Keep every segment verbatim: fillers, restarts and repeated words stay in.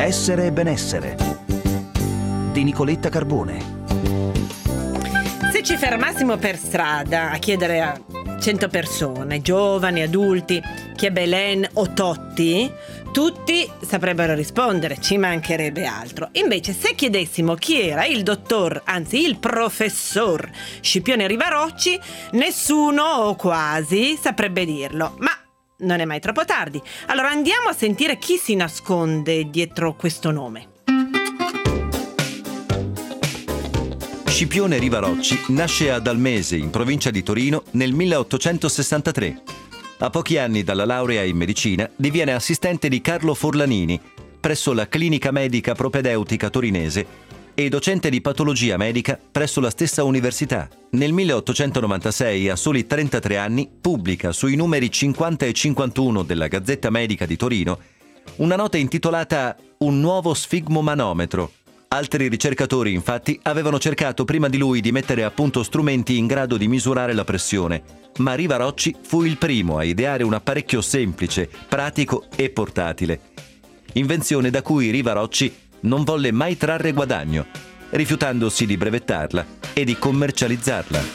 Essere e benessere di Nicoletta Carbone. Se ci fermassimo per strada a chiedere a cento persone, giovani, adulti, chi è Belen o Totti, tutti saprebbero rispondere, ci mancherebbe altro. Invece se chiedessimo chi era il dottor, anzi il professor Scipione Rivarocci, nessuno o quasi saprebbe dirlo. Ma non è mai troppo tardi. Allora andiamo a sentire chi si nasconde dietro questo nome. Scipione Rivarocci nasce ad Almese, in provincia di Torino, nel milleottocentosessantatré. A pochi anni dalla laurea in medicina diviene assistente di Carlo Forlanini presso la Clinica Medica Propedeutica Torinese e docente di patologia medica presso la stessa università. Nel milleottocentonovantasei, a soli trentatré anni, pubblica sui numeri cinquanta e cinquantuno della Gazzetta Medica di Torino una nota intitolata Un nuovo sfigmomanometro. Altri ricercatori, infatti, avevano cercato prima di lui di mettere a punto strumenti in grado di misurare la pressione, ma Rivarocci fu il primo a ideare un apparecchio semplice, pratico e portatile. Invenzione da cui Rivarocci non volle mai trarre guadagno, rifiutandosi di brevettarla e di commercializzarla.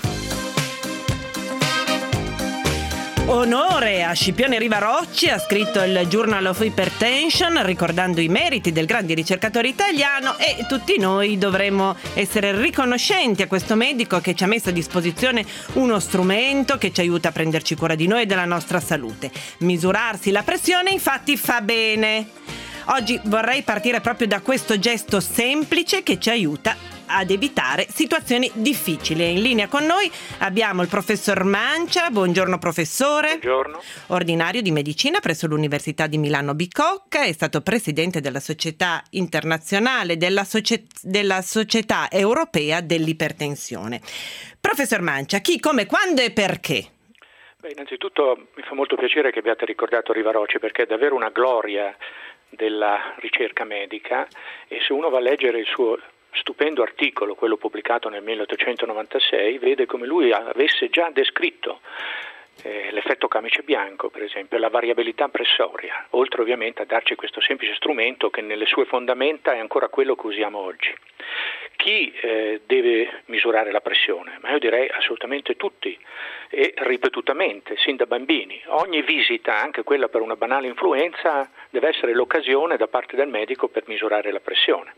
Onore a Scipione Rivarocci, ha scritto il Journal of Hypertension ricordando i meriti del grande ricercatore italiano, e tutti noi dovremmo essere riconoscenti a questo medico che ci ha messo a disposizione uno strumento che ci aiuta a prenderci cura di noi e della nostra salute. Misurarsi la pressione infatti fa bene. Oggi vorrei partire proprio da questo gesto semplice che ci aiuta ad evitare situazioni difficili. In linea con noi abbiamo il professor Mancia. Buongiorno professore. Buongiorno. Ordinario di medicina presso l'Università di Milano Bicocca, è stato presidente della Società Internazionale della, Socie- della Società Europea dell'Ipertensione. Professor Mancia, chi, come, quando e perché? Beh, innanzitutto mi fa molto piacere che abbiate ricordato Rivarocci, perché è davvero una gloria della ricerca medica, e se uno va a leggere il suo stupendo articolo, quello pubblicato nel milleottocentonovantasei, vede come lui avesse già descritto eh, l'effetto camice bianco, per esempio, la variabilità pressoria, oltre ovviamente a darci questo semplice strumento che nelle sue fondamenta è ancora quello che usiamo oggi. Chi eh, deve misurare la pressione? Ma io direi assolutamente tutti, e ripetutamente, sin da bambini. Ogni visita, anche quella per una banale influenza, deve essere l'occasione da parte del medico per misurare la pressione.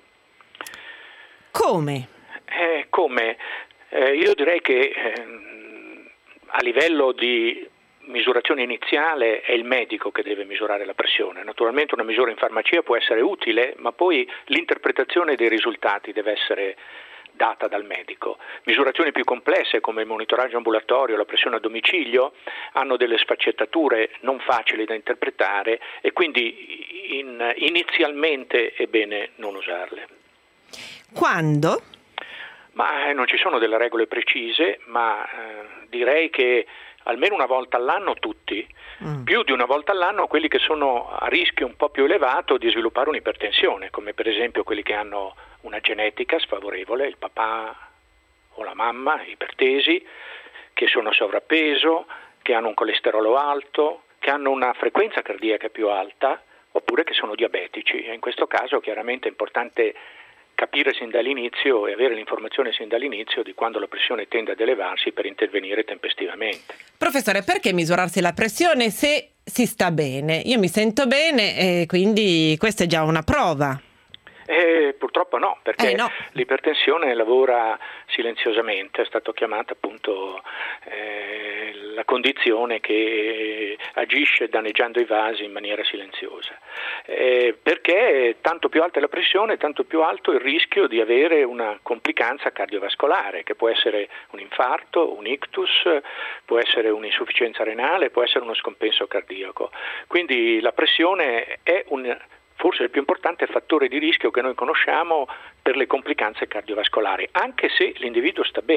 Come? Eh, come? Eh, io direi che eh, a livello di misurazione iniziale è il medico che deve misurare la pressione. Naturalmente una misura in farmacia può essere utile, ma poi l'interpretazione dei risultati deve essere data dal medico. Misurazioni più complesse come il monitoraggio ambulatorio, la pressione a domicilio, hanno delle sfaccettature non facili da interpretare e quindi in, inizialmente è bene non usarle. Quando? Ma eh, non ci sono delle regole precise, ma eh, direi che almeno una volta all'anno tutti, mm. più di una volta all'anno quelli che sono a rischio un po' più elevato di sviluppare un'ipertensione, come per esempio quelli che hanno una genetica sfavorevole, il papà o la mamma ipertesi, che sono a sovrappeso, che hanno un colesterolo alto, che hanno una frequenza cardiaca più alta, oppure che sono diabetici. E in questo caso chiaramente è importante capire sin dall'inizio e avere l'informazione sin dall'inizio di quando la pressione tende ad elevarsi per intervenire tempestivamente. Professore, perché misurarsi la pressione se si sta bene? Io mi sento bene e quindi questa è già una prova. Eh, purtroppo no, perché eh no. l'ipertensione lavora silenziosamente, è stato chiamata appunto eh, la condizione che agisce danneggiando i vasi in maniera silenziosa, eh, perché tanto più alta è la pressione, tanto più alto il rischio di avere una complicanza cardiovascolare, che può essere un infarto, un ictus, può essere un'insufficienza renale, può essere uno scompenso cardiaco. Quindi la pressione è un forse il più importante fattore di rischio che noi conosciamo per le complicanze cardiovascolari, anche se l'individuo sta bene.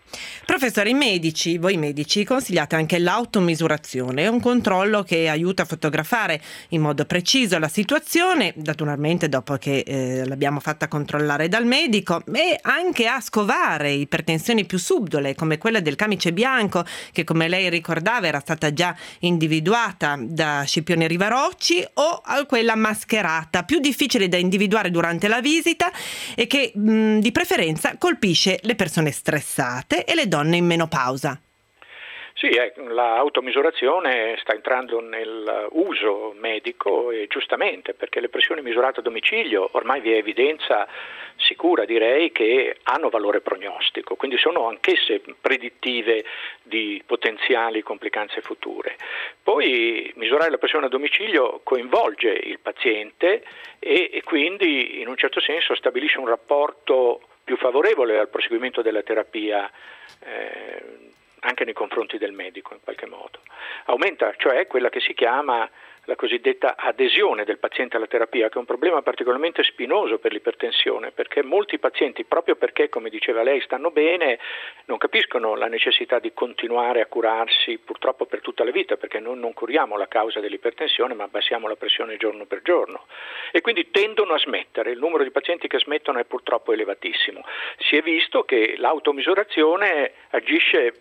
Professore, i medici, voi medici, consigliate anche l'automisurazione, è un controllo che aiuta a fotografare in modo preciso la situazione, naturalmente dopo che eh, l'abbiamo fatta controllare dal medico, e anche a scovare ipertensioni più subdole come quella del camice bianco, che come lei ricordava era stata già individuata da Scipione Rivarocci, o a quella mascherata, più difficile da individuare durante la visita e che mh, di preferenza colpisce le persone stressate e le donne in menopausa. Sì, eh, l'automisurazione sta entrando nel uso medico e giustamente, perché le pressioni misurate a domicilio ormai vi è evidenza sicura, direi, che hanno valore prognostico, quindi sono anch'esse predittive di potenziali complicanze future. Poi misurare la pressione a domicilio coinvolge il paziente e, e quindi in un certo senso stabilisce un rapporto più favorevole al proseguimento della terapia eh, anche nei confronti del medico in qualche modo. Aumenta cioè quella che si chiama la cosiddetta adesione del paziente alla terapia, che è un problema particolarmente spinoso per l'ipertensione, perché molti pazienti, proprio perché, come diceva lei, stanno bene, non capiscono la necessità di continuare a curarsi purtroppo per tutta la vita, perché noi non curiamo la causa dell'ipertensione ma abbassiamo la pressione giorno per giorno e quindi tendono a smettere. Il numero di pazienti che smettono è purtroppo elevatissimo. Si è visto che l'automisurazione agisce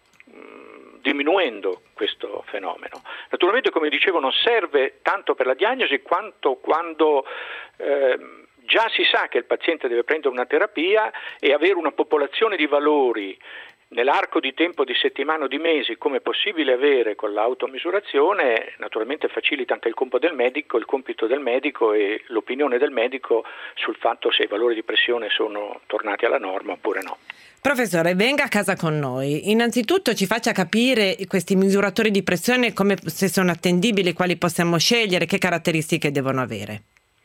diminuendo questo fenomeno. Naturalmente, come dicevo, non serve tanto per la diagnosi quanto quando eh, già si sa che il paziente deve prendere una terapia e avere una popolazione di valori nell'arco di tempo di settimane o di mesi, come è possibile avere con l'automisurazione, naturalmente facilita anche il compito del medico, il compito del medico e l'opinione del medico sul fatto se i valori di pressione sono tornati alla norma oppure no. Professore, venga a casa con noi. Innanzitutto ci faccia capire questi misuratori di pressione, come, se sono attendibili, quali possiamo scegliere, che caratteristiche devono avere.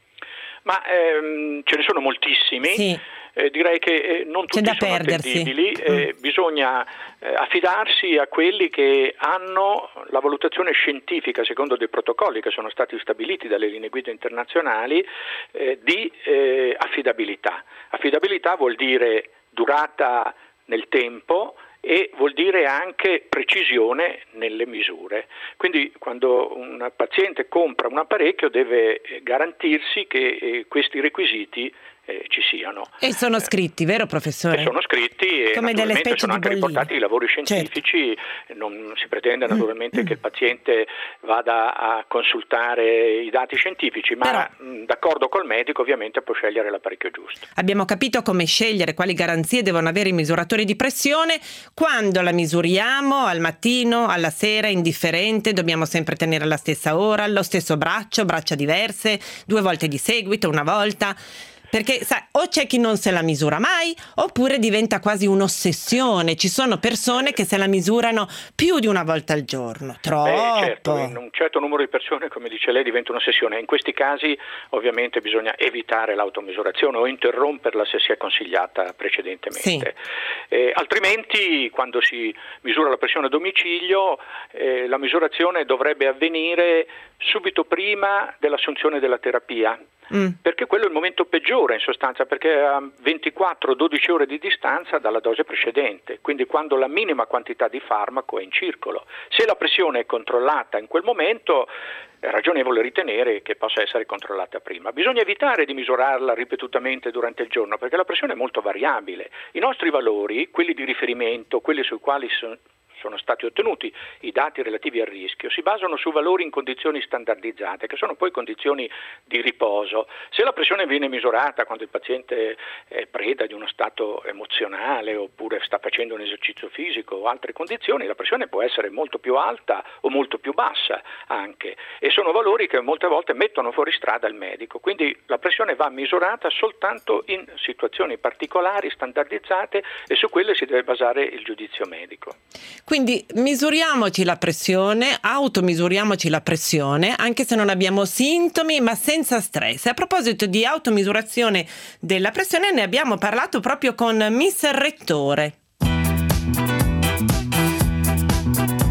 Ma ehm, ce ne sono moltissimi. Sì. Eh, direi che eh, non tutti sono perdersi. attendibili, eh, mm. bisogna eh, affidarsi a quelli che hanno la valutazione scientifica, secondo dei protocolli che sono stati stabiliti dalle linee guida internazionali, eh, di eh, affidabilità. Affidabilità vuol dire durata nel tempo e vuol dire anche precisione nelle misure. Quindi quando un paziente compra un apparecchio deve garantirsi che eh, questi requisiti eh, ci siano. E sono scritti, vero professore? E sono scritti e come delle specie sono di anche bolline. riportati i lavori scientifici, certo. Non si pretende naturalmente mm. che il paziente vada a consultare i dati scientifici, ma Però, mh, d'accordo col medico ovviamente può scegliere l'apparecchio giusto. Abbiamo capito come scegliere, quali garanzie devono avere i misuratori di pressione. Quando la misuriamo, al mattino, alla sera, indifferente, dobbiamo sempre tenere la stessa ora, lo stesso braccio, braccia diverse, due volte di seguito, una volta. Perché sai, o c'è chi non se la misura mai, oppure diventa quasi un'ossessione. Ci sono persone che se la misurano più di una volta al giorno. Troppo. Beh, certo, in un certo numero di persone, come dice lei, diventa un'ossessione. In questi casi ovviamente bisogna evitare l'automisurazione o interromperla se si è consigliata precedentemente. Sì. Eh, altrimenti, quando si misura la pressione a domicilio, eh, la misurazione dovrebbe avvenire subito prima dell'assunzione della terapia. Mm. Perché quello è il momento peggiore in sostanza, perché a ventiquattro dodici ore di distanza dalla dose precedente, quindi quando la minima quantità di farmaco è in circolo. Se la pressione è controllata in quel momento è ragionevole ritenere che possa essere controllata prima. Bisogna evitare di misurarla ripetutamente durante il giorno, perché la pressione è molto variabile. I nostri valori, quelli di riferimento, quelli sui quali sono sono stati ottenuti i dati relativi al rischio, si basano su valori in condizioni standardizzate, che sono poi condizioni di riposo. Se la pressione viene misurata quando il paziente è preda di uno stato emozionale oppure sta facendo un esercizio fisico o altre condizioni, la pressione può essere molto più alta o molto più bassa anche, e sono valori che molte volte mettono fuori strada il medico. Quindi la pressione va misurata soltanto in situazioni particolari, standardizzate, e su quelle si deve basare il giudizio medico. Quindi misuriamoci la pressione, automisuriamoci la pressione, anche se non abbiamo sintomi, ma senza stress. A proposito di automisurazione della pressione, ne abbiamo parlato proprio con Miss Rettore. Mi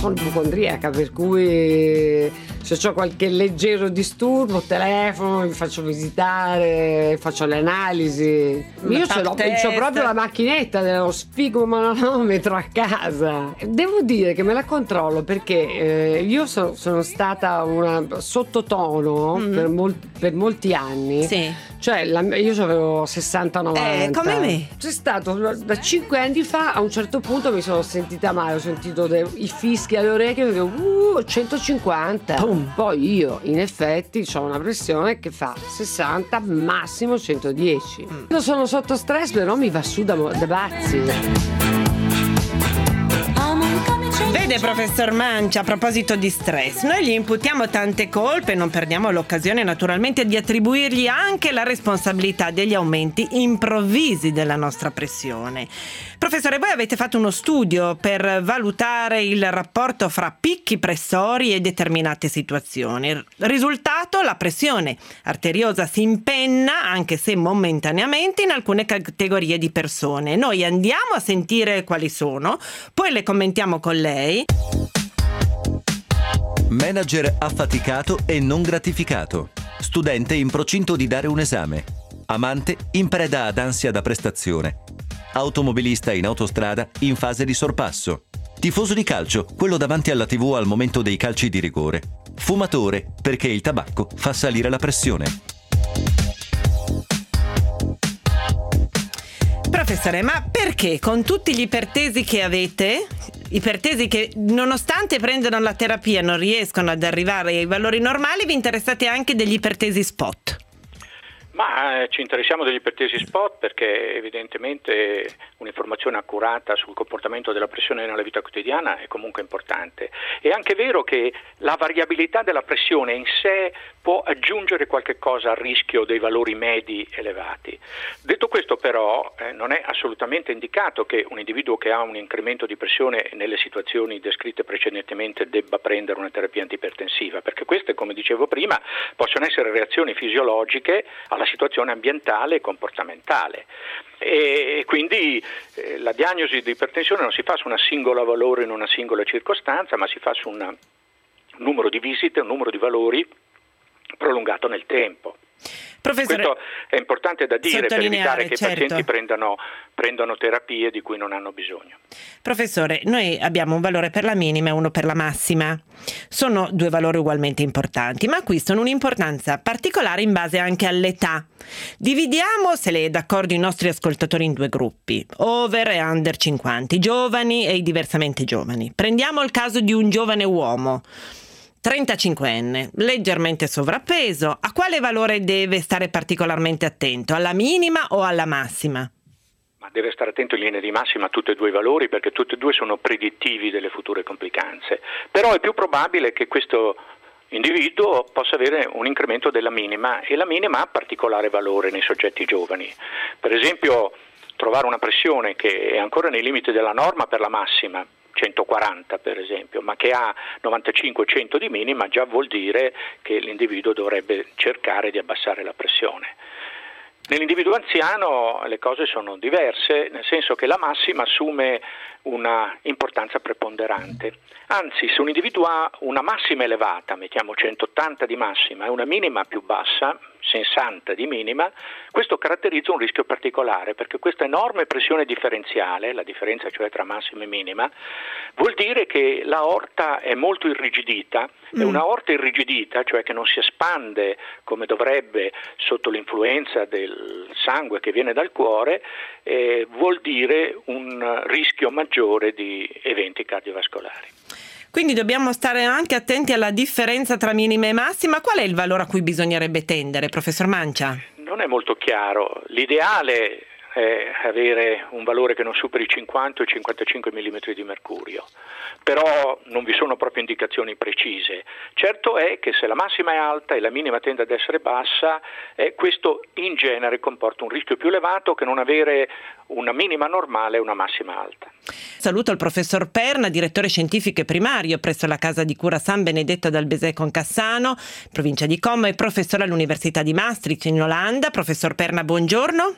sono ipocondriaca, per cui se ho qualche leggero disturbo telefono, mi faccio visitare, faccio le analisi. Una Io ce l'ho, test. c'ho proprio la macchinetta dello sfigomanometro a casa. Devo dire che me la controllo perché eh, io so, sono stata una sottotono Mm. per, mol- per molti anni. Sì. Cioè la- io avevo sessanta novanta. Eh, come me. C'è stato da cinque anni fa, a un certo punto mi sono sentita male, ho sentito dei, i fischi alle orecchie, perché uh, centocinquanta. Boom. Poi io in effetti ho una pressione che fa sessanta, massimo centodieci. Quando sono sotto stress però mi va su da, da pazzi. Vede, professor Mancia, a proposito di stress, noi gli imputiamo tante colpe e non perdiamo l'occasione naturalmente di attribuirgli anche la responsabilità degli aumenti improvvisi della nostra pressione. Professore, voi avete fatto uno studio per valutare il rapporto fra picchi pressori e determinate situazioni. Risultato: la pressione arteriosa si impenna, anche se momentaneamente, in alcune categorie di persone. Noi andiamo a sentire quali sono, poi le commentiamo con lei. Manager affaticato e non gratificato. Studente in procinto di dare un esame. Amante in preda ad ansia da prestazione. Automobilista in autostrada in fase di sorpasso. Tifoso di calcio, quello davanti alla tivù al momento dei calci di rigore. Fumatore, perché il tabacco fa salire la pressione. Professore, ma perché con tutti gli ipertesi che avete, ipertesi che nonostante prendano la terapia non riescono ad arrivare ai valori normali, vi interessate anche degli ipertesi spot? Ma eh, ci interessiamo degli ipertesi spot perché evidentemente un'informazione accurata sul comportamento della pressione nella vita quotidiana è comunque importante. È anche vero che la variabilità della pressione in sé può aggiungere qualche cosa al rischio dei valori medi elevati. Detto questo però eh, non è assolutamente indicato che un individuo che ha un incremento di pressione nelle situazioni descritte precedentemente debba prendere una terapia antipertensiva, perché queste, come dicevo prima, possono essere reazioni fisiologiche alla situazione ambientale e comportamentale. E quindi eh, la diagnosi di ipertensione non si fa su una singola valore in una singola circostanza, ma si fa su un numero di visite, un numero di valori prolungato nel tempo. Professore, questo è importante da dire per evitare che certo. i pazienti prendano, prendano terapie di cui non hanno bisogno. Professore, noi abbiamo un valore per la minima e uno per la massima. Sono due valori ugualmente importanti, ma acquistano un'importanza particolare in base anche all'età. Dividiamo, se lei è d'accordo, i nostri ascoltatori in due gruppi, over e under cinquanta, i giovani e i diversamente giovani. Prendiamo il caso di un giovane uomo, trentacinquenne, leggermente sovrappeso. A quale valore deve stare particolarmente attento? Alla minima o alla massima? Ma deve stare attento in linea di massima a tutti e due i valori, perché tutti e due sono predittivi delle future complicanze. Però è più probabile che questo individuo possa avere un incremento della minima, e la minima ha particolare valore nei soggetti giovani. Per esempio, trovare una pressione che è ancora nei limiti della norma per la massima, centoquaranta per esempio, ma che ha novantacinque cento di minima, già vuol dire che l'individuo dovrebbe cercare di abbassare la pressione. Nell'individuo anziano le cose sono diverse, nel senso che la massima assume una importanza preponderante. Anzi, se un individuo ha una massima elevata, mettiamo centottanta di massima, e una minima più bassa, sessanta di minima, questo caratterizza un rischio particolare, perché questa enorme pressione differenziale, la differenza cioè tra massima e minima, vuol dire che l'aorta è molto irrigidita, mm. e un'aorta irrigidita, cioè che non si espande come dovrebbe sotto l'influenza del sangue che viene dal cuore, eh, vuol dire un rischio maggiore di eventi cardiovascolari. Quindi dobbiamo stare anche attenti alla differenza tra minima e massima. Qual è il valore a cui bisognerebbe tendere, professor Mancia? Non è molto chiaro. L'ideale è avere un valore che non superi i cinquanta o i cinquantacinque millimetri di mercurio, però non vi sono proprio indicazioni precise. Certo è che se la massima è alta e la minima tende ad essere bassa, eh, questo in genere comporta un rischio più elevato che non avere una minima normale e una massima alta. Saluto il professor Perna, direttore scientifico e primario presso la casa di cura San Benedetto dal Besè con Cassano, provincia di Como, e professore all'Università di Maastricht in Olanda. Professor Perna, buongiorno.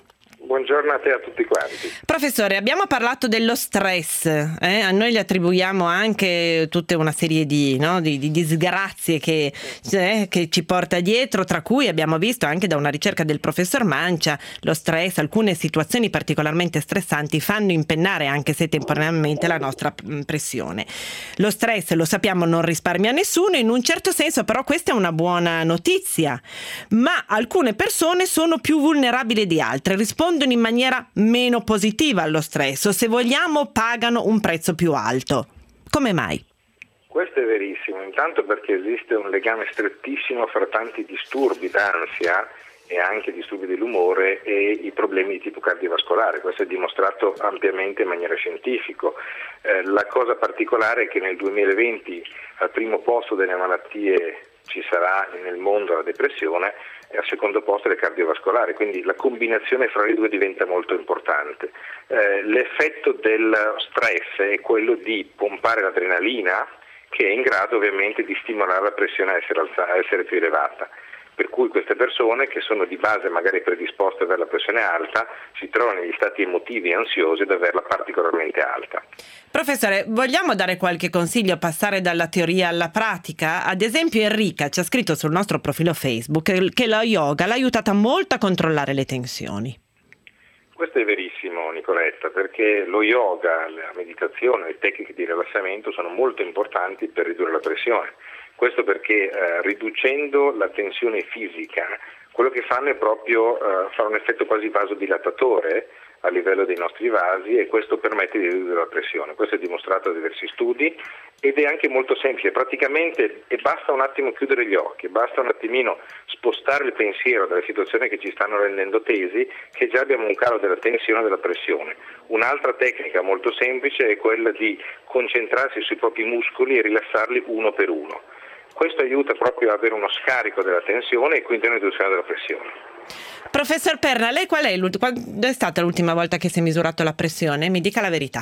Buongiorno a te e a tutti quanti. Professore, abbiamo parlato dello stress, eh? A noi gli attribuiamo anche tutta una serie di, no? di, di disgrazie che, eh, che ci porta dietro, tra cui abbiamo visto anche da una ricerca del professor Mancia, lo stress, alcune situazioni particolarmente stressanti fanno impennare, anche se temporaneamente, la nostra pressione. Lo stress, lo sappiamo, non risparmia nessuno, in un certo senso però questa è una buona notizia, ma alcune persone sono più vulnerabili di altre, rispondono in maniera meno positiva allo stress o, se vogliamo, pagano un prezzo più alto. Come mai? Questo è verissimo, intanto perché esiste un legame strettissimo fra tanti disturbi d'ansia e anche disturbi dell'umore e i problemi di tipo cardiovascolare. Questo è dimostrato ampiamente in maniera scientifica. Eh, la cosa particolare è che nel duemilaventi al primo posto delle malattie ci sarà nel mondo la depressione e al secondo posto le cardiovascolari, quindi la combinazione fra le due diventa molto importante. Eh, l'effetto del stress è quello di pompare l'adrenalina, che è in grado ovviamente di stimolare la pressione a essere, alza, a essere più elevata. Per cui queste persone, che sono di base magari predisposte ad avere la pressione alta, si trovano negli stati emotivi ansiosi ad averla particolarmente alta. Professore, vogliamo dare qualche consiglio, passare dalla teoria alla pratica? Ad esempio Enrica ci ha scritto sul nostro profilo Facebook che lo yoga l'ha aiutata molto a controllare le tensioni. Questo è verissimo, Nicoletta, perché lo yoga, la meditazione, le tecniche di rilassamento sono molto importanti per ridurre la pressione. Questo perché eh, riducendo la tensione fisica, quello che fanno è proprio eh, fare un effetto quasi vasodilatatore a livello dei nostri vasi, e questo permette di ridurre la pressione. Questo è dimostrato da diversi studi ed è anche molto semplice. Praticamente e basta un attimo chiudere gli occhi, basta un attimino spostare il pensiero dalle situazioni che ci stanno rendendo tesi, che già abbiamo un calo della tensione e della pressione. Un'altra tecnica molto semplice è quella di concentrarsi sui propri muscoli e rilassarli uno per uno. Questo aiuta proprio ad avere uno scarico della tensione e quindi una riduzione della pressione. Professor Perna, lei qual è, quando è stata l'ultima volta che si è misurato la pressione? Mi dica la verità.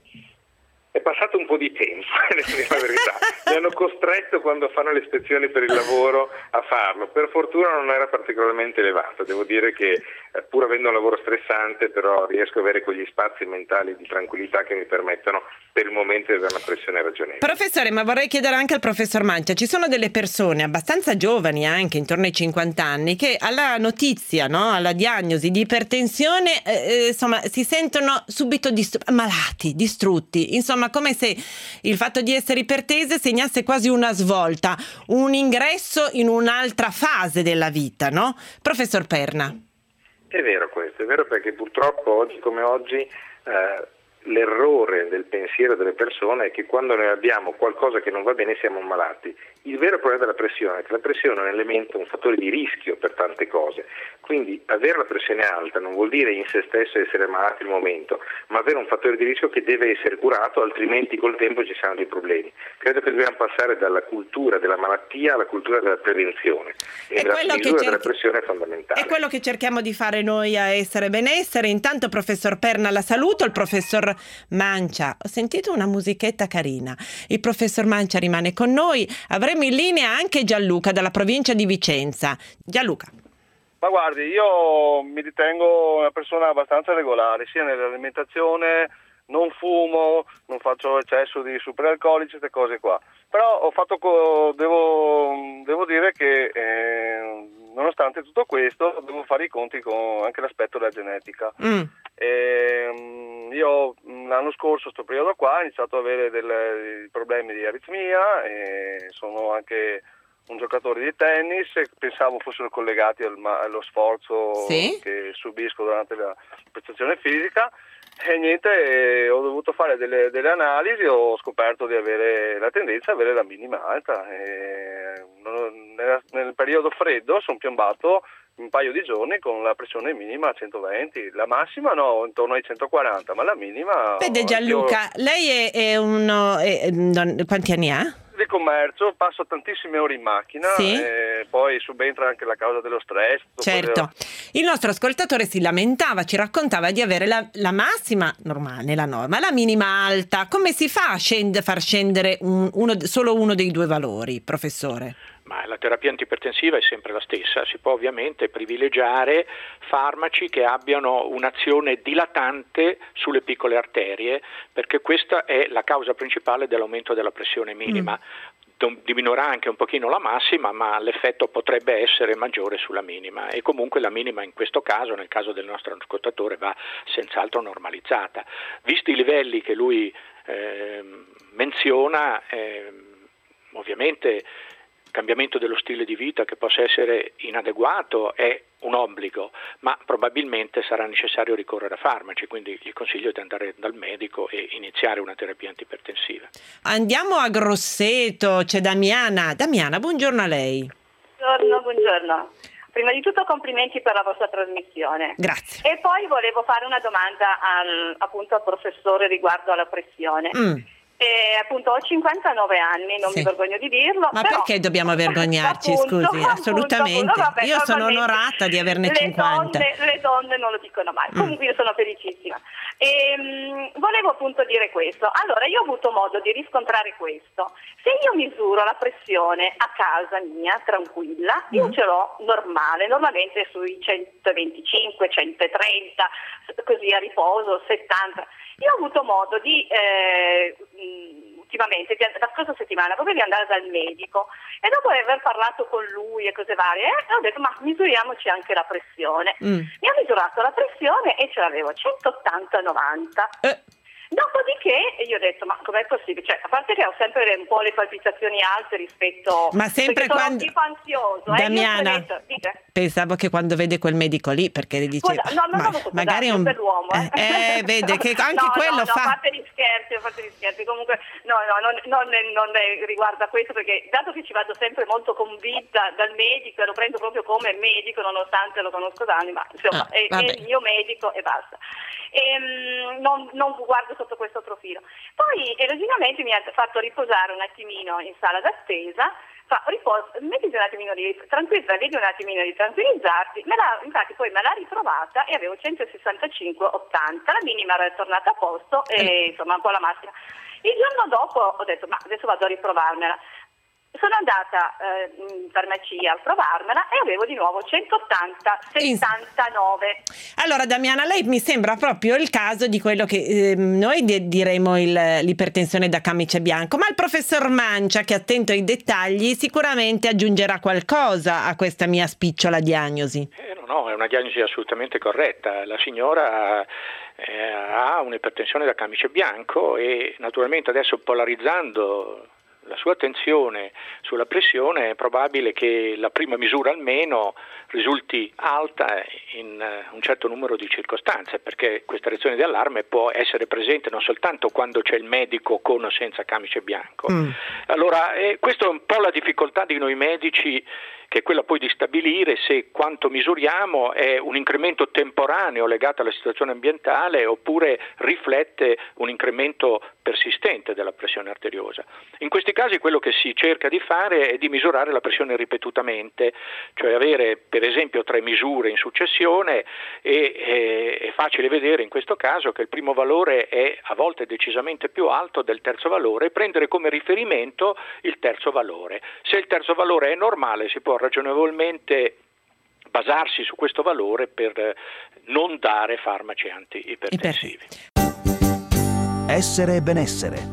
È passato un po' di tempo, la verità. Mi hanno costretto, quando fanno le ispezioni per il lavoro, a farlo. Per fortuna non era particolarmente elevato. Devo dire che, pur avendo un lavoro stressante, però riesco ad avere quegli spazi mentali di tranquillità che mi permettono per il momento di avere una pressione ragionevole. Professore, ma vorrei chiedere anche al professor Mancia, ci sono delle persone abbastanza giovani, anche intorno ai cinquanta anni, che alla notizia, no, alla diagnosi di ipertensione, eh, insomma, si sentono subito distru- malati, distrutti, insomma, come se il fatto di essere ipertese segnasse quasi una svolta, un ingresso in un'altra fase della vita, no? Professor Perna. È vero questo, è vero, perché purtroppo oggi come oggi eh, l'errore del pensiero delle persone è che quando noi abbiamo qualcosa che non va bene siamo malati. Il vero problema della pressione è che la pressione è un elemento, un fattore di rischio per tante cose, quindi avere la pressione alta non vuol dire in se stesso essere malati al momento, ma avere un fattore di rischio che deve essere curato, altrimenti col tempo ci saranno dei problemi. Credo che dobbiamo passare dalla cultura della malattia alla cultura della prevenzione, e la misura cerchi... della pressione è fondamentale. È quello che cerchiamo di fare noi a Essere Benessere. Intanto, professor Perna, la saluto. Il professor Mancia, ho sentito una musichetta carina, il professor Mancia rimane con noi. Avremo in linea anche Gianluca dalla provincia di Vicenza. Gianluca. Ma guardi, io mi ritengo una persona abbastanza regolare, sia nell'alimentazione, non fumo, non faccio eccesso di superalcolici, queste cose qua. Però ho fatto co- devo, devo dire che eh, nonostante tutto questo devo fare i conti con anche l'aspetto della genetica. Mm. E, io l'anno scorso, questo periodo qua, ho iniziato ad avere dei problemi di aritmia e sono anche un giocatore di tennis, e pensavo fossero collegati al, allo sforzo sì? che subisco durante la prestazione fisica. E niente, ho dovuto fare delle, delle analisi, ho scoperto di avere la tendenza ad avere la minima alta. E nel, nel periodo freddo sono piombato un paio di giorni con la pressione minima a centoventi, la massima no, intorno ai centoquaranta, ma la minima... Vede Gianluca, io... lei è, è uno... È, non, quanti anni ha? Di commercio, passo tantissime ore in macchina, sì? E poi subentra anche la causa dello stress. Certo, il nostro ascoltatore si lamentava, ci raccontava di avere la, la massima normale, la norma, la minima alta. Come si fa a scend- far scendere un, uno, solo uno dei due valori, professore? Ma la terapia antipertensiva è sempre la stessa, si può ovviamente privilegiare farmaci che abbiano un'azione dilatante sulle piccole arterie, perché questa è la causa principale dell'aumento della pressione minima. Mm. Diminuirà anche un pochino la massima, ma l'effetto potrebbe essere maggiore sulla minima, e comunque la minima in questo caso, nel caso del nostro ascoltatore, va senz'altro normalizzata. Visti i livelli che lui eh, menziona, eh, ovviamente cambiamento dello stile di vita che possa essere inadeguato è un obbligo, ma probabilmente sarà necessario ricorrere a farmaci, quindi gli consiglio di andare dal medico e iniziare una terapia antipertensiva. Andiamo a Grosseto, c'è Damiana. Damiana, buongiorno a lei. Buongiorno, buongiorno. Prima di tutto complimenti per la vostra trasmissione. Grazie. E poi volevo fare una domanda al, appunto al professore riguardo alla pressione. Mm. E appunto ho cinquantanove anni, non sì. mi vergogno di dirlo. Ma però, perché dobbiamo vergognarci? appunto, Scusi, assolutamente. Appunto, vabbè, io sono onorata di averne le cinquanta. Donne, le donne non lo dicono mai. Mm. Comunque io sono felicissima. E, mh, volevo appunto dire questo. Allora, io ho avuto modo di riscontrare questo. Se io misuro la pressione a casa mia, tranquilla, io Mm. ce l'ho normale, normalmente sui centoventicinque, centotrenta, così a riposo, settanta. Io ho avuto modo di, eh, ultimamente, di, la scorsa settimana, proprio di andare dal medico, e dopo aver parlato con lui e cose varie, eh, ho detto ma misuriamoci anche la pressione. Mm. Mi ha misurato la pressione e ce l'avevo centottanta novanta. Eh. Dopodiché io ho detto ma com'è possibile? Cioè, a parte che ho sempre un po' le palpitazioni alte rispetto, ma sempre perché sono quando un tipo ansioso, eh, Damiana, io premetto, dica. pensavo che quando vede quel medico lì, perché dice Scusa, no, no, ma, no, magari un per l'uomo, eh. eh, vede che anche no, quello no, fa. No, fate gli scherzi, fate gli scherzi. Comunque no, no, non, non, non riguarda questo, perché dato che ci vado sempre molto convinta dal medico e lo prendo proprio come medico, nonostante lo conosco da anni, ma insomma Ah, è, è vabbè. il mio medico e basta. E, mh, non, non guardo sotto questo profilo. Poi eroginamente mi ha fatto riposare un attimino in sala d'attesa. Fa, riposo, mettiti un attimino di tranquillità, vedi un attimino di tranquillizzarti. Me l'ha, infatti poi me l'ha riprovata e avevo centosessantacinque ottanta, la minima era tornata a posto e insomma un po' la massima. Il giorno dopo ho detto ma adesso vado a riprovarmela. Sono andata eh, in farmacia a provarmela e avevo di nuovo centottanta settantanove. Allora Damiana, lei mi sembra proprio il caso di quello che eh, noi de- diremo il, l'ipertensione da camice bianco, ma il professor Mancia, che è attento ai dettagli, sicuramente aggiungerà qualcosa a questa mia spicciola diagnosi. Eh, no, no, è una diagnosi assolutamente corretta. La signora eh, ha un'ipertensione da camice bianco e naturalmente adesso, polarizzando la sua attenzione sulla pressione, è probabile che la prima misura almeno risulti alta in un certo numero di circostanze, perché questa reazione di allarme può essere presente non soltanto quando c'è il medico con o senza camice bianco. Mm. Allora, eh, questa è un po' la difficoltà di noi medici, che è quella poi di stabilire se quanto misuriamo è un incremento temporaneo legato alla situazione ambientale oppure riflette un incremento persistente della pressione arteriosa. In questi casi quello che si cerca di fare è di misurare la pressione ripetutamente, cioè avere per esempio tre misure in successione e è, è facile vedere in questo caso che il primo valore è a volte decisamente più alto del terzo valore e prendere come riferimento il terzo valore. Se il terzo valore è normale si può ragionevolmente basarsi su questo valore per non dare farmaci antiipertensivi. Essere e benessere.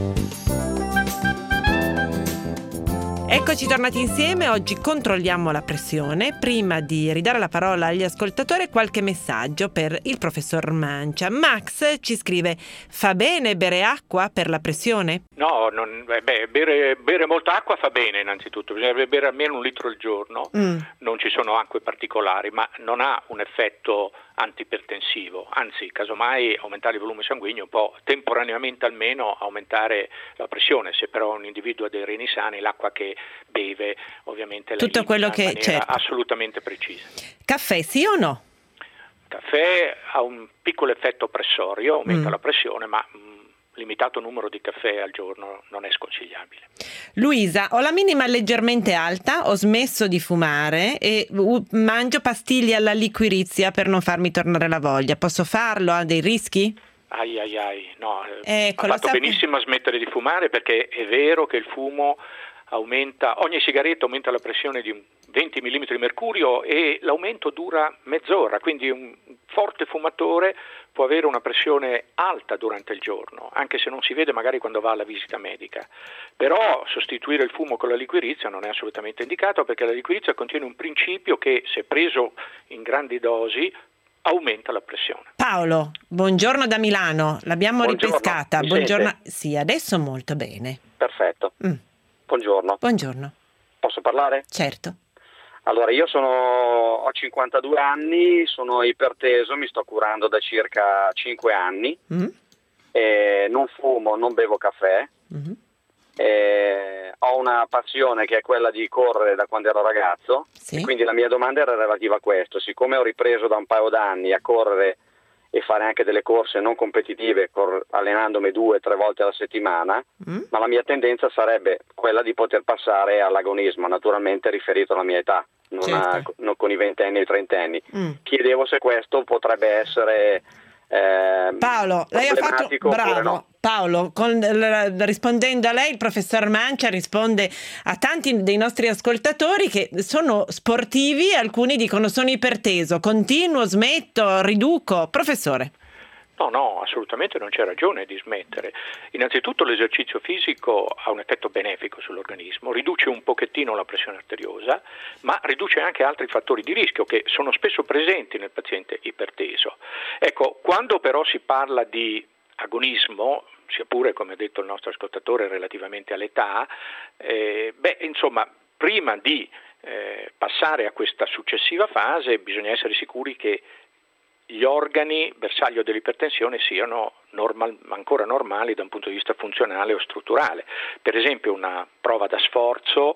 Eccoci tornati insieme, oggi controlliamo la pressione. Prima di ridare la parola agli ascoltatori, qualche messaggio per il professor Mancia. Max ci scrive: fa bene bere acqua per la pressione? No, non, beh, bere, bere molta acqua fa bene innanzitutto, bisogna bere almeno un litro al giorno, mm. non ci sono acque particolari, ma non ha un effetto antipertensivo, anzi casomai aumentare il volume sanguigno può temporaneamente almeno aumentare la pressione. Se però un individuo ha dei reni sani, l'acqua che beve ovviamente tutto la quello che in maniera certo. assolutamente precisa. Caffè sì o no? Il caffè ha un piccolo effetto pressorio, aumenta mm. la pressione, ma mh, limitato numero di caffè al giorno non è sconsigliabile. Luisa, ho la minima leggermente alta, ho smesso di fumare e uh, mangio pastiglie alla liquirizia per non farmi tornare la voglia. Posso farlo? Ha dei rischi? Ai ai ai, no, ecco, ha fatto sape- benissimo a smettere di fumare, perché è vero che il fumo aumenta, ogni sigaretta aumenta la pressione di venti millimetri di mercurio e l'aumento dura mezz'ora, quindi un forte fumatore può avere una pressione alta durante il giorno, anche se non si vede magari quando va alla visita medica. Però sostituire il fumo con la liquirizia non è assolutamente indicato, perché la liquirizia contiene un principio che, se preso in grandi dosi, aumenta la pressione. Paolo, buongiorno da Milano, l'abbiamo Buongiorno, ripescata. mi Buongiorno. sente? Sì, adesso molto bene. Perfetto. Mm. Buongiorno. Buongiorno. Posso parlare? Certo. Allora, io sono, ho cinquantadue anni, sono iperteso, mi sto curando da circa cinque anni, Mm. e non fumo, non bevo caffè, Mm. e ho una passione che è quella di correre da quando ero ragazzo, Sì. e quindi la mia domanda era relativa a questo. Siccome ho ripreso da un paio d'anni a correre e fare anche delle corse non competitive, cor- allenandomi due o tre volte alla settimana, Mm. ma la mia tendenza sarebbe quella di poter passare all'agonismo, naturalmente riferito alla mia età, non, a- Certo. non con i ventenni e i trentenni. Mm. Chiedevo se questo potrebbe essere eh, Paolo, lei ha fatto problematico oppure bravo. no. Paolo, con- l- rispondendo a lei, il professor Mancia risponde a tanti dei nostri ascoltatori che sono sportivi, alcuni dicono sono iperteso, continuo, smetto, riduco. Professore. No, no, assolutamente non c'è ragione di smettere. Innanzitutto l'esercizio fisico ha un effetto benefico sull'organismo, riduce un pochettino la pressione arteriosa, ma riduce anche altri fattori di rischio che sono spesso presenti nel paziente iperteso. Ecco, quando però si parla di agonismo, sia pure, come ha detto il nostro ascoltatore, relativamente all'età, eh, beh, insomma, prima di eh, passare a questa successiva fase bisogna essere sicuri che gli organi bersaglio dell'ipertensione siano normal, ancora normali da un punto di vista funzionale o strutturale. Per esempio, una prova da sforzo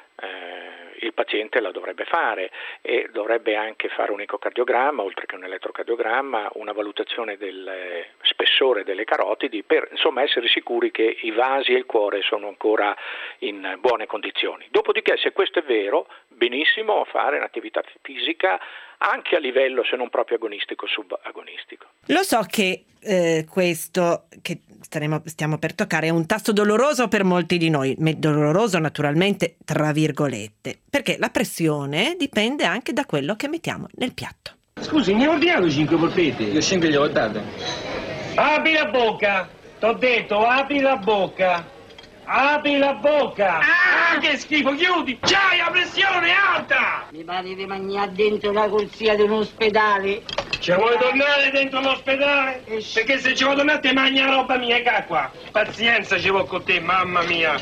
eh, il paziente la dovrebbe fare e dovrebbe anche fare un ecocardiogramma, oltre che un elettrocardiogramma, una valutazione del spessore delle carotidi, per insomma essere sicuri che i vasi e il cuore sono ancora in buone condizioni. Dopodiché, se questo è vero, benissimo fare un'attività fisica anche a livello, se non proprio agonistico, subagonistico. Lo so che eh, questo che staremo, stiamo per toccare è un tasto doloroso per molti di noi, me- doloroso naturalmente tra virgolette, perché la pressione dipende anche da quello che mettiamo nel piatto. Scusi, mi ha ordinato cinque polpette? Io cinque gli ho date. Apri la bocca! T'ho detto, apri la bocca! Apri la bocca! Ah, che schifo, chiudi! C'hai la pressione alta! Mi pare di mangiare dentro la corsia di un ospedale. Ci vuoi tornare dentro l'ospedale? Perché se ci vuoi tornare ti mangia la roba mia, che qua. Pazienza ci vuoi con te, mamma mia.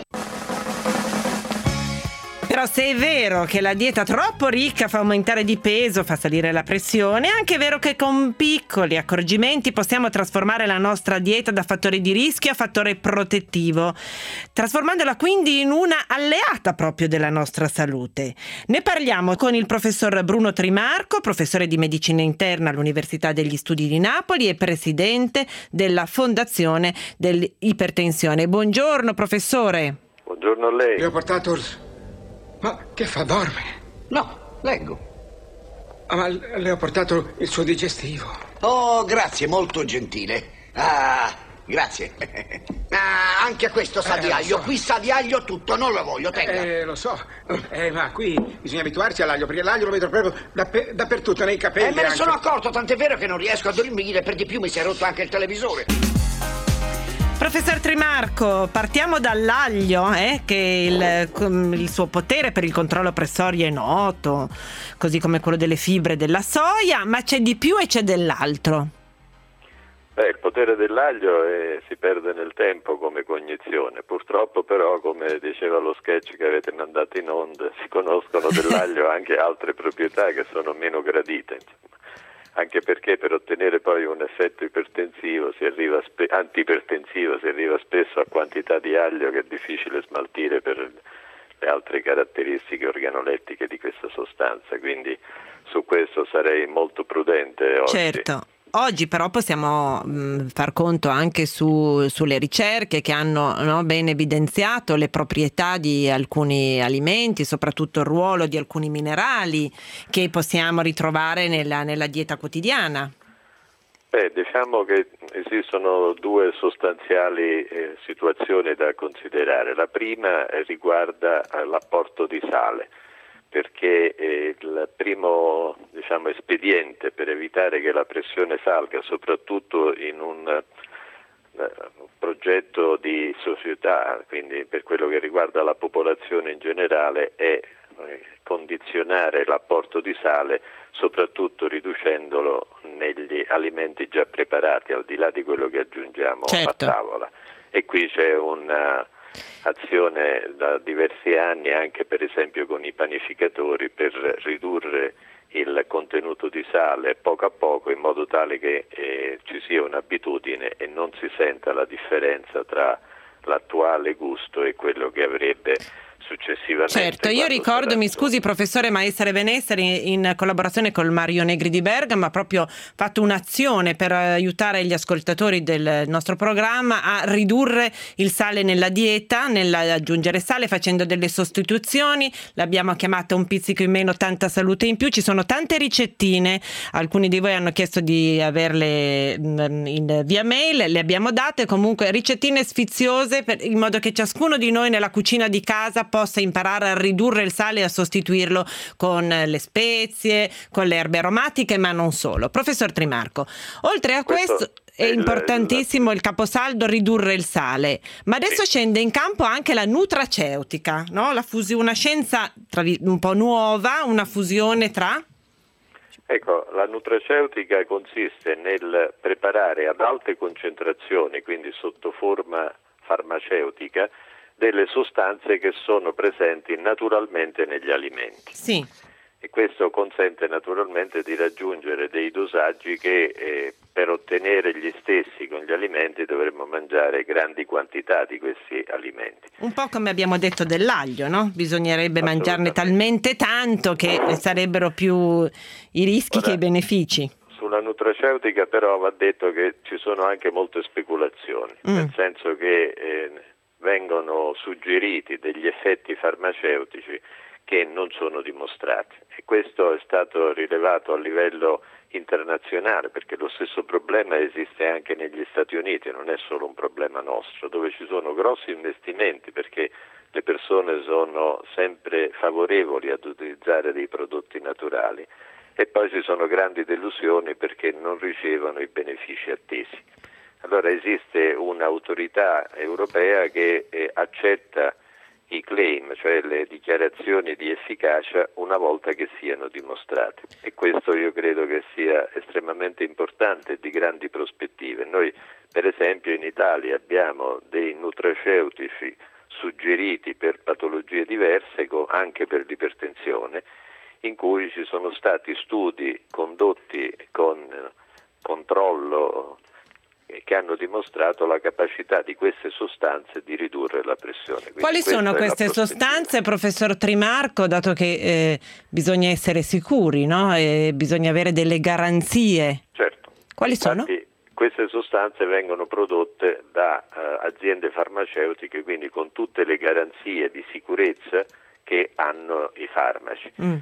Però se è vero che la dieta troppo ricca fa aumentare di peso, fa salire la pressione, è anche vero che con piccoli accorgimenti possiamo trasformare la nostra dieta da fattore di rischio a fattore protettivo, trasformandola quindi in una alleata proprio della nostra salute. Ne parliamo con il professor Bruno Trimarco, professore di medicina interna all'Università degli Studi di Napoli e presidente della Fondazione dell'Ipertensione. Buongiorno professore. Buongiorno a lei. Le ho portato... Ma che fa, dorme? No, leggo. Ah, ma le ho portato il suo digestivo. Oh, grazie, molto gentile. Ah, grazie. Ah, anche a questo sa Eh, di lo aglio. so. Qui sa di aglio tutto, non lo voglio, tenga. Eh, lo so. Eh, ma qui bisogna abituarsi all'aglio, perché l'aglio lo vedo proprio dappe- dappertutto, nei capelli. Eh, me ne anche. sono accorto, tant'è vero che non riesco a dormire, per di più mi si è rotto anche il televisore. Professor Trimarco, partiamo dall'aglio, eh, che il, il suo potere per il controllo pressorio è noto, così come quello delle fibre della soia, ma c'è di più e c'è dell'altro. Beh, il potere dell'aglio è, si perde nel tempo come cognizione, purtroppo però, come diceva lo sketch che avete mandato in onda, si conoscono dell'aglio anche altre proprietà che sono meno gradite, insomma. Anche perché per ottenere poi un effetto ipertensivo si arriva spe- antiipertensivo si arriva spesso a quantità di aglio che è difficile smaltire per le altre caratteristiche organolettiche di questa sostanza, quindi su questo sarei molto prudente oggi. Certo. Oggi però possiamo mh, far conto anche su, sulle ricerche che hanno no, ben evidenziato le proprietà di alcuni alimenti, soprattutto il ruolo di alcuni minerali che possiamo ritrovare nella, nella dieta quotidiana. Beh, diciamo che esistono due sostanziali eh, situazioni da considerare. La prima eh, riguarda eh, l'apporto di sale, perché eh, il primo diciamo, espediente per evitare che la pressione salga, soprattutto in un eh, progetto di società, quindi per quello che riguarda la popolazione in generale, è eh, condizionare l'apporto di sale, soprattutto riducendolo negli alimenti già preparati, al di là di quello che aggiungiamo certo. a tavola. E qui c'è un'azione da diversi anni, anche per esempio con i panificatori, per ridurre il contenuto di sale poco a poco, in modo tale che eh, ci sia un'abitudine e non si senta la differenza tra l'attuale gusto e quello che avrebbe successivamente. Certo, io ricordo, mi scusi professore, ma Essere Benessere in collaborazione con Mario Negri di Bergamo ha proprio fatto un'azione per aiutare gli ascoltatori del nostro programma a ridurre il sale nella dieta, nell'aggiungere sale facendo delle sostituzioni. L'abbiamo chiamata Un pizzico in meno, tanta salute in più. Ci sono tante ricettine, alcuni di voi hanno chiesto di averle in via mail, le abbiamo date, comunque ricettine sfiziose per, in modo che ciascuno di noi nella cucina di casa possa imparare a ridurre il sale e a sostituirlo con le spezie, con le erbe aromatiche, ma non solo. Professor Trimarco, oltre a questo, questo è il, importantissimo il, il caposaldo ridurre il sale, ma adesso sì. scende in campo anche la nutraceutica, no? La fusi- una scienza tra, un po' nuova, una fusione tra... Ecco, la nutraceutica consiste nel preparare ad alte concentrazioni, quindi sotto forma farmaceutica, delle sostanze che sono presenti naturalmente negli alimenti. Sì. E questo consente naturalmente di raggiungere dei dosaggi che eh, per ottenere gli stessi con gli alimenti dovremmo mangiare grandi quantità di questi alimenti. Un po' come abbiamo detto dell'aglio, no? Bisognerebbe mangiarne talmente tanto che sarebbero più i rischi Ora, che i benefici. Sulla nutraceutica però va detto che ci sono anche molte speculazioni, mm. nel senso che eh, vengono suggeriti degli effetti farmaceutici che non sono dimostrati, e questo è stato rilevato a livello internazionale, perché lo stesso problema esiste anche negli Stati Uniti, non è solo un problema nostro, dove ci sono grossi investimenti perché le persone sono sempre favorevoli ad utilizzare dei prodotti naturali, e poi ci sono grandi delusioni perché non ricevono i benefici attesi. Allora esiste un'autorità europea che eh, accetta i claim, cioè le dichiarazioni di efficacia, una volta che siano dimostrate, e questo io credo che sia estremamente importante e di grandi prospettive. Noi per esempio in Italia abbiamo dei nutraceutici suggeriti per patologie diverse, anche per l'ipertensione, in cui ci sono stati studi condotti con controllo che hanno dimostrato la capacità di queste sostanze di ridurre la pressione. Quindi quali sono queste sostanze, professor Trimarco, dato che eh, bisogna essere sicuri, no? E bisogna avere delle garanzie? Certo. Quali Infatti, sono? Queste sostanze vengono prodotte da uh, aziende farmaceutiche, quindi con tutte le garanzie di sicurezza che hanno i farmaci. Mm.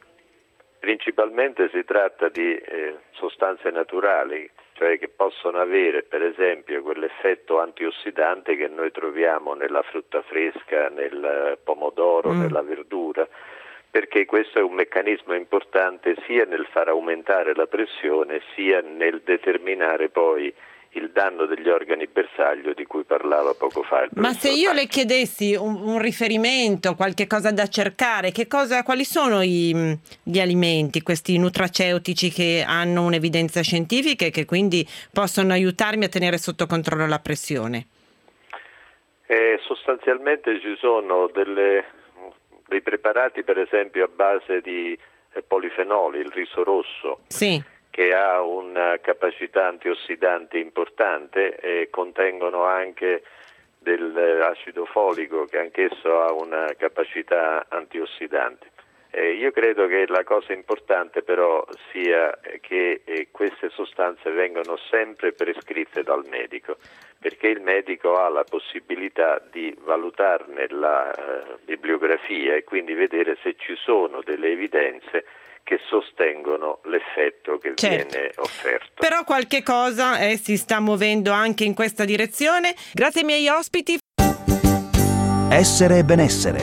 Principalmente si tratta di eh, sostanze naturali, cioè che possono avere per esempio quell'effetto antiossidante che noi troviamo nella frutta fresca, nel pomodoro, mm. nella verdura, perché questo è un meccanismo importante sia nel far aumentare la pressione sia nel determinare poi il danno degli organi bersaglio di cui parlava poco fa il professor. Ma se io le chiedessi un, un riferimento, qualche cosa da cercare, che cosa, quali sono i, gli alimenti, questi nutraceutici che hanno un'evidenza scientifica e che quindi possono aiutarmi a tenere sotto controllo la pressione? Eh, sostanzialmente ci sono delle, dei preparati per esempio a base di eh, polifenoli, il riso rosso. Sì. Che ha una capacità antiossidante importante, e contengono anche dell'acido folico che anch'esso ha una capacità antiossidante. Eh, io credo che la cosa importante però sia che eh, queste sostanze vengano sempre prescritte dal medico, perché il medico ha la possibilità di valutarne la eh, bibliografia e quindi vedere se ci sono delle evidenze che sostengono l'effetto che certo. viene offerto. Però qualche cosa eh, si sta muovendo anche in questa direzione. Grazie ai miei ospiti. Essere e benessere.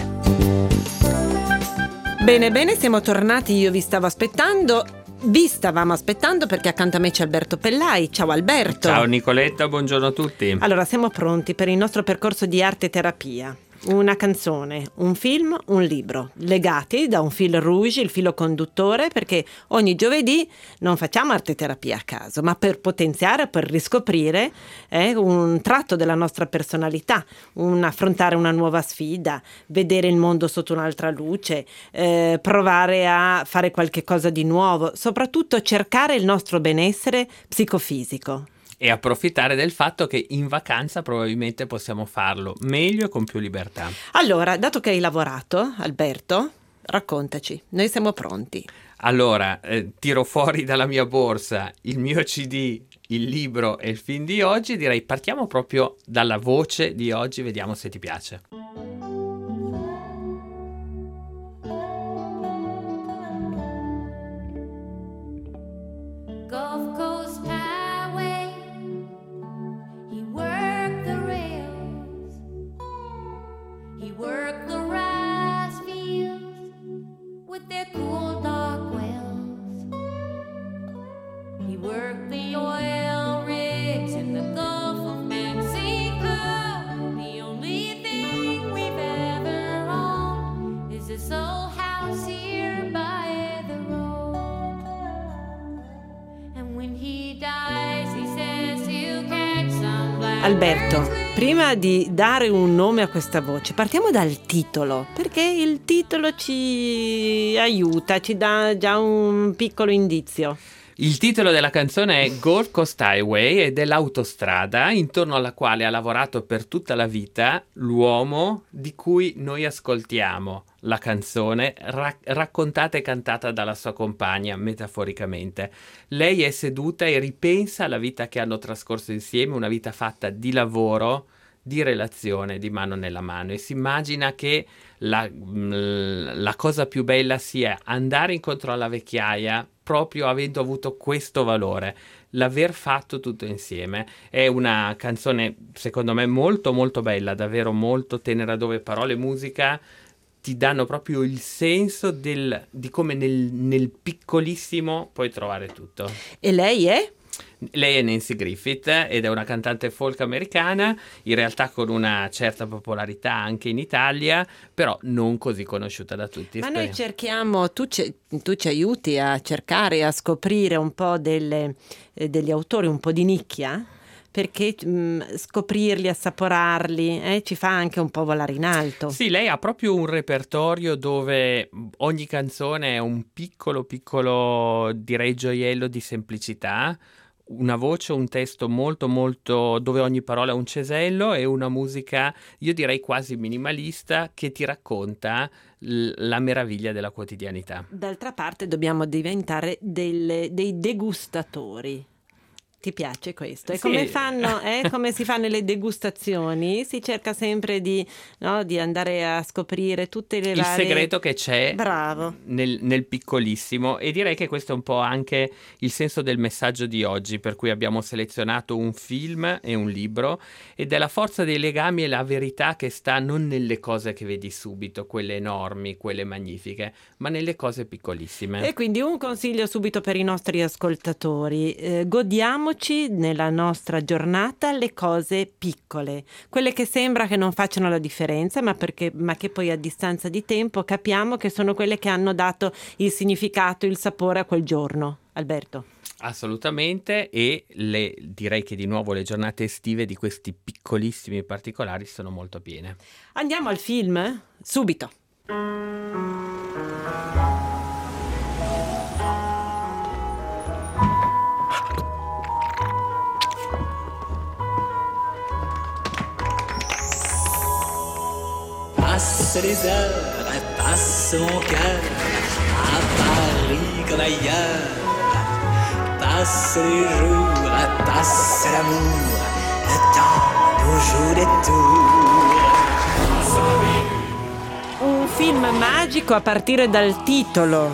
Bene, bene, siamo tornati, io vi stavo aspettando. Vi stavamo aspettando perché accanto a me c'è Alberto Pellai. Ciao Alberto. Ciao Nicoletta, buongiorno a tutti. Allora, siamo pronti per il nostro percorso di arte e terapia. Una canzone, un film, un libro, legati da un fil rouge, il filo conduttore, perché ogni giovedì non facciamo arte terapia a caso, ma per potenziare, per riscoprire eh, un tratto della nostra personalità, un affrontare una nuova sfida, vedere il mondo sotto un'altra luce, eh, provare a fare qualche cosa di nuovo, soprattutto cercare il nostro benessere psicofisico. E approfittare del fatto che in vacanza probabilmente possiamo farlo meglio e con più libertà. Allora, dato che hai lavorato, Alberto, raccontaci, noi siamo pronti. Allora, eh, tiro fuori dalla mia borsa il mio C D, il libro e il film di oggi. Direi partiamo proprio dalla voce di oggi, vediamo se ti piace. Gulf Coast Highway, he worked the rails, he worked the rice fields with their cool dark wells, he worked the oil rigs in the Gulf of Mexico. The only thing we've ever owned is this old house here by the road. And when he dies, he says he'll catch some black. Alberto, prima di dare un nome a questa voce, partiamo dal titolo, perché il titolo ci aiuta, ci dà già un piccolo indizio. Il titolo della canzone è Gulf Coast Highway ed è l'autostrada intorno alla quale ha lavorato per tutta la vita l'uomo di cui noi ascoltiamo la canzone ra- raccontata e cantata dalla sua compagna, metaforicamente. Lei è seduta e ripensa alla vita che hanno trascorso insieme, una vita fatta di lavoro, di relazione, di mano nella mano, e si immagina che la, la cosa più bella sia andare incontro alla vecchiaia proprio avendo avuto questo valore, l'aver fatto tutto insieme. È una canzone secondo me molto molto bella, davvero molto tenera, dove parole e musica ti danno proprio il senso del, di come nel, nel piccolissimo puoi trovare tutto. E lei è? Lei è Nancy Griffith ed è una cantante folk americana, in realtà con una certa popolarità anche in Italia, però non così conosciuta da tutti. Ma Speriamo. noi cerchiamo, tu ci, tu ci aiuti a cercare, a scoprire un po' delle, eh, degli autori un po' di nicchia, perché mh, scoprirli, assaporarli eh, ci fa anche un po' volare in alto. Sì, lei ha proprio un repertorio dove ogni canzone è un piccolo piccolo, direi, gioiello di semplicità, una voce, un testo molto molto, dove ogni parola è un cesello, e una musica, io direi quasi minimalista, che ti racconta l- la meraviglia della quotidianità. D'altra parte dobbiamo diventare delle, dei degustatori. Ti piace questo? E Sì. come fanno, eh, come si fa nelle degustazioni? Si cerca sempre di, no, di andare a scoprire tutte le Il varie... segreto che c'è Bravo. nel, nel piccolissimo, e direi che questo è un po' anche il senso del messaggio di oggi, per cui abbiamo selezionato un film e un libro, ed è la forza dei legami e la verità che sta non nelle cose che vedi subito, quelle enormi, quelle magnifiche, ma nelle cose piccolissime. E quindi un consiglio subito per i nostri ascoltatori: eh, godiamo nella nostra giornata le cose piccole, quelle che sembra che non facciano la differenza, ma, perché, ma che poi a distanza di tempo capiamo che sono quelle che hanno dato il significato, il sapore a quel giorno. Alberto? Assolutamente, e le, direi che di nuovo le giornate estive di questi piccolissimi particolari sono molto piene. Andiamo al film? Subito. Passe les heures, passe mon cœur, à Paris comme ailleurs. Passe les jours, passe l'amour, le temps nous joue des tours. Un film magico a partire dal titolo,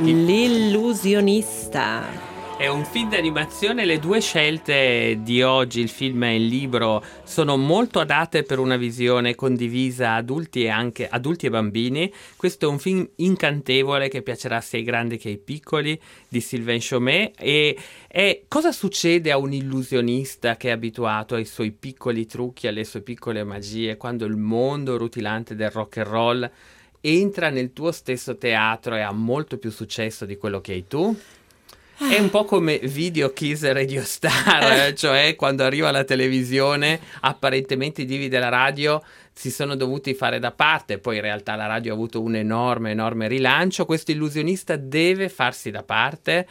L'illusionista. È un film d'animazione, le due scelte di oggi, il film e il libro, sono molto adatte per una visione condivisa adulti e anche adulti e bambini. Questo è un film incantevole che piacerà sia ai grandi che ai piccoli, di Sylvain Chomet. E, e cosa succede a un illusionista che è abituato ai suoi piccoli trucchi, alle sue piccole magie, quando il mondo rutilante del rock and roll entra nel tuo stesso teatro e ha molto più successo di quello che hai tu? È un po' come Video Kiss Radio Star, eh, cioè quando arriva la televisione, apparentemente i divi della radio si sono dovuti fare da parte, poi in realtà la radio ha avuto un enorme, enorme rilancio. Questo illusionista deve farsi da parte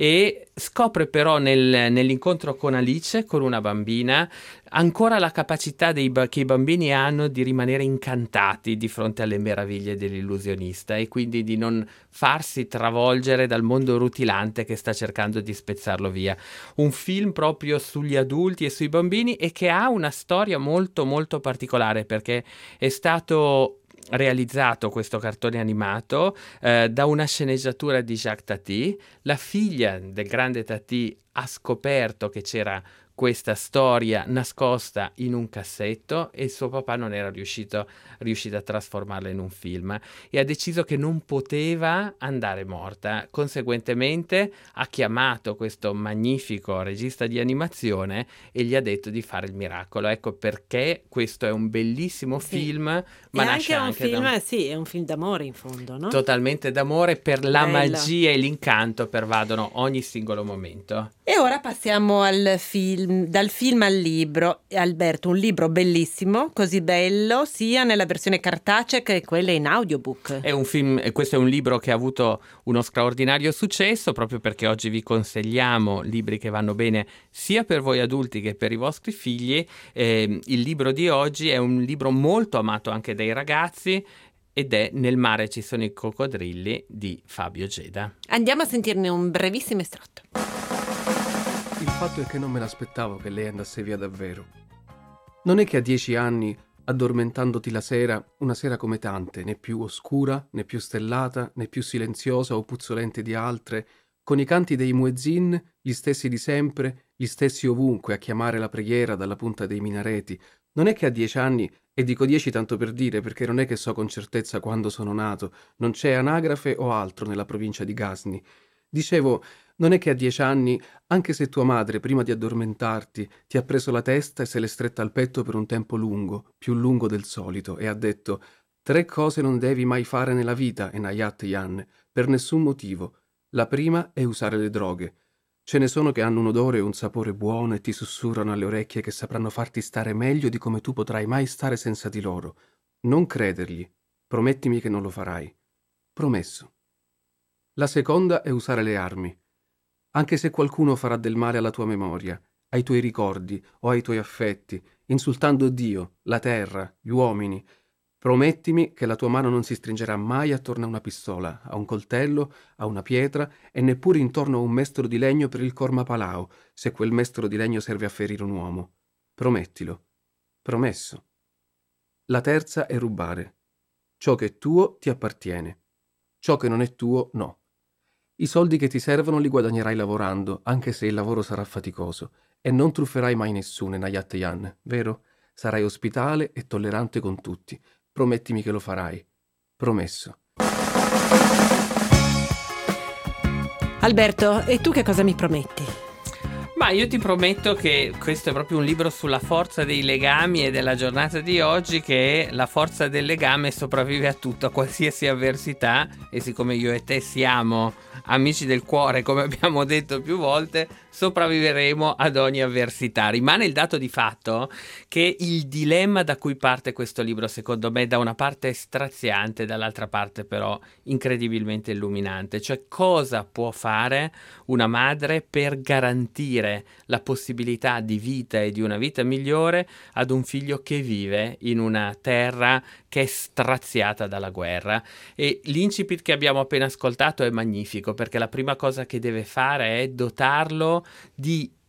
e scopre però nel, nell'incontro con Alice, con una bambina, ancora la capacità dei, che i bambini hanno di rimanere incantati di fronte alle meraviglie dell'illusionista e quindi di non farsi travolgere dal mondo rutilante che sta cercando di spezzarlo via. Un film proprio sugli adulti e sui bambini e che ha una storia molto molto particolare, perché è stato realizzato questo cartone animato eh, da una sceneggiatura di Jacques Tati. La figlia del grande Tati ha scoperto che c'era questa storia nascosta in un cassetto e il suo papà non era riuscito, riuscito a trasformarla in un film e ha deciso che non poteva andare morta. Conseguentemente ha chiamato questo magnifico regista di animazione e gli ha detto di fare il miracolo. Ecco perché questo è un bellissimo Sì. film, ma Ma nasce anche un anche film, da un... sì, è un film d'amore in fondo, no? totalmente d'amore, per la Bello. magia e l'incanto pervadono ogni singolo momento. E ora passiamo al film, dal film al libro. Alberto, un libro bellissimo, così bello, sia nella versione cartacea che quella in audiobook. È un film, e questo è un libro che ha avuto uno straordinario successo, proprio perché oggi vi consigliamo libri che vanno bene sia per voi adulti che per i vostri figli. Eh, il libro di oggi è un libro molto amato anche dai ragazzi ed è Nel mare ci sono i coccodrilli di Fabio Geda. Andiamo a sentirne un brevissimo estratto. Il fatto è che non me l'aspettavo che lei andasse via davvero. Non è che a dieci anni, addormentandoti la sera, una sera come tante, né più oscura, né più stellata, né più silenziosa o puzzolente di altre, con i canti dei muezzin, gli stessi di sempre, gli stessi ovunque a chiamare la preghiera dalla punta dei minareti, non è che a dieci anni, e dico dieci tanto per dire perché non è che so con certezza quando sono nato, non c'è anagrafe o altro nella provincia di Ghazni. Dicevo, non è che a dieci anni, anche se tua madre, prima di addormentarti, ti ha preso la testa e se l'è stretta al petto per un tempo lungo, più lungo del solito, e ha detto «Tre cose non devi mai fare nella vita, Enayat Yan, per nessun motivo. La prima è usare le droghe. Ce ne sono che hanno un odore e un sapore buono e ti sussurrano alle orecchie che sapranno farti stare meglio di come tu potrai mai stare senza di loro. Non credergli. Promettimi che non lo farai. Promesso. La seconda è usare le armi. Anche se qualcuno farà del male alla tua memoria, ai tuoi ricordi o ai tuoi affetti, insultando Dio, la terra, gli uomini, promettimi che la tua mano non si stringerà mai attorno a una pistola, a un coltello, a una pietra e neppure intorno a un mestolo di legno per il Cormapalao, se quel mestolo di legno serve a ferire un uomo. Promettilo. Promesso. La terza è rubare. Ciò che è tuo ti appartiene. Ciò che non è tuo, no. I soldi che ti servono li guadagnerai lavorando, anche se il lavoro sarà faticoso, e non trufferai mai nessuno, Enayat Yan, vero? Sarai ospitale e tollerante con tutti. Promettimi che lo farai. Promesso. Alberto, e tu che cosa mi prometti? Ma io ti prometto che questo è proprio un libro sulla forza dei legami e della giornata di oggi, che la forza del legame sopravvive a tutto, a qualsiasi avversità, e siccome io e te siamo amici del cuore, come abbiamo detto più volte, sopravviveremo ad ogni avversità. Rimane il dato di fatto che il dilemma da cui parte questo libro, secondo me, da una parte è straziante, dall'altra parte però incredibilmente illuminante, cioè cosa può fare una madre per garantire la possibilità di vita e di una vita migliore ad un figlio che vive in una terra che è straziata dalla guerra. E l'incipit che abbiamo appena ascoltato è magnifico, perché la prima cosa che deve fare è dotarlo di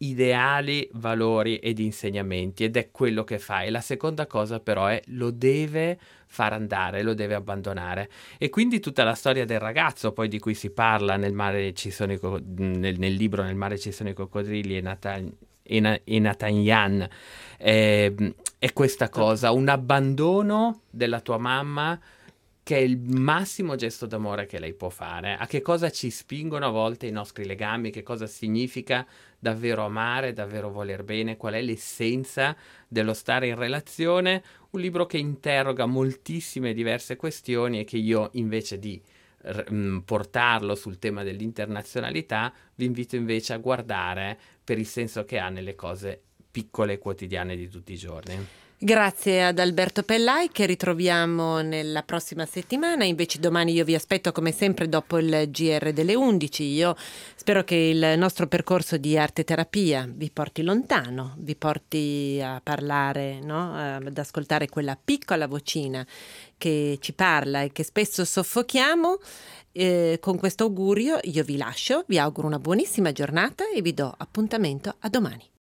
ideali, valori ed insegnamenti, ed è quello che fa. E la seconda cosa però è lo deve far andare, lo deve abbandonare. E quindi tutta la storia del ragazzo poi di cui si parla nel mare ci sono i co- nel, nel libro Nel mare ci sono i coccodrilli e Nathan, e, Na- e Nathan Yan è, è questa cosa, un abbandono della tua mamma che è il massimo gesto d'amore che lei può fare. A che cosa ci spingono a volte i nostri legami, che cosa significa davvero amare, davvero voler bene, qual è l'essenza dello stare in relazione. Un libro che interroga moltissime diverse questioni e che io, invece di r- mh, portarlo sul tema dell'internazionalità, vi invito invece a guardare per il senso che ha nelle cose piccole e quotidiane di tutti i giorni. Grazie ad Alberto Pellai, che ritroviamo nella prossima settimana. Invece domani io vi aspetto come sempre dopo il G R delle undici. Io spero che il nostro percorso di arte terapia vi porti lontano, vi porti a parlare, no? Ad ascoltare quella piccola vocina che ci parla e che spesso soffochiamo. Eh, con questo augurio io vi lascio, vi auguro una buonissima giornata e vi do appuntamento a domani.